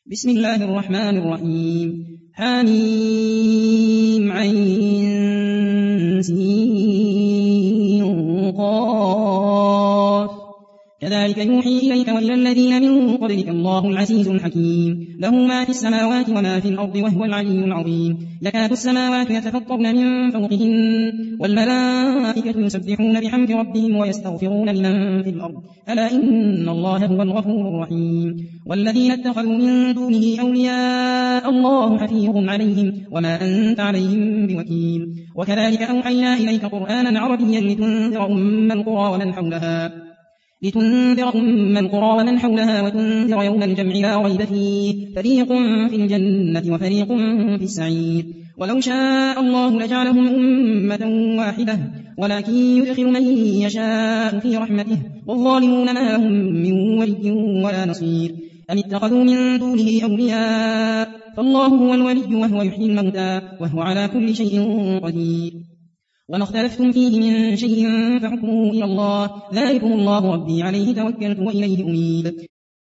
بسم الله الرحمن الرحيم حميم عين سين قاف كذلك يوحي إليك وإلى الذين من قبلك الله العزيز الحكيم له ما في السماوات وما في الأرض وهو العلي العظيم يكاد السماوات يتفطرن من فوقهن والملائكة يسبحون بحمد ربهم ويستغفرون لمن في الأرض ألا إن الله هو الغفور الرحيم والذين اتخذوا من دونه أولياء الله حفيظ عليهم وما أنت عليهم بوكيل وكذلك أوحينا إليك قرآنا عربيا لتنذر أم القرى ومن حولها وتنذر يوم الجمع لا ريب فيه فريق في الجنة وفريق في السعير ولو شاء الله لجعلهم أمة واحدة ولكن يدخل من يشاء في رحمته والظالمون ما لهم من ولي ولا نصير أم اتخذوا من دونه أولياء فالله هو الولي وهو يحيي الموتى وهو على كل شيء قدير وما اختلفتم فيه من شيء فحكمه إلى الله ذلكم الله ربي عليه توكلت وإليه أنيب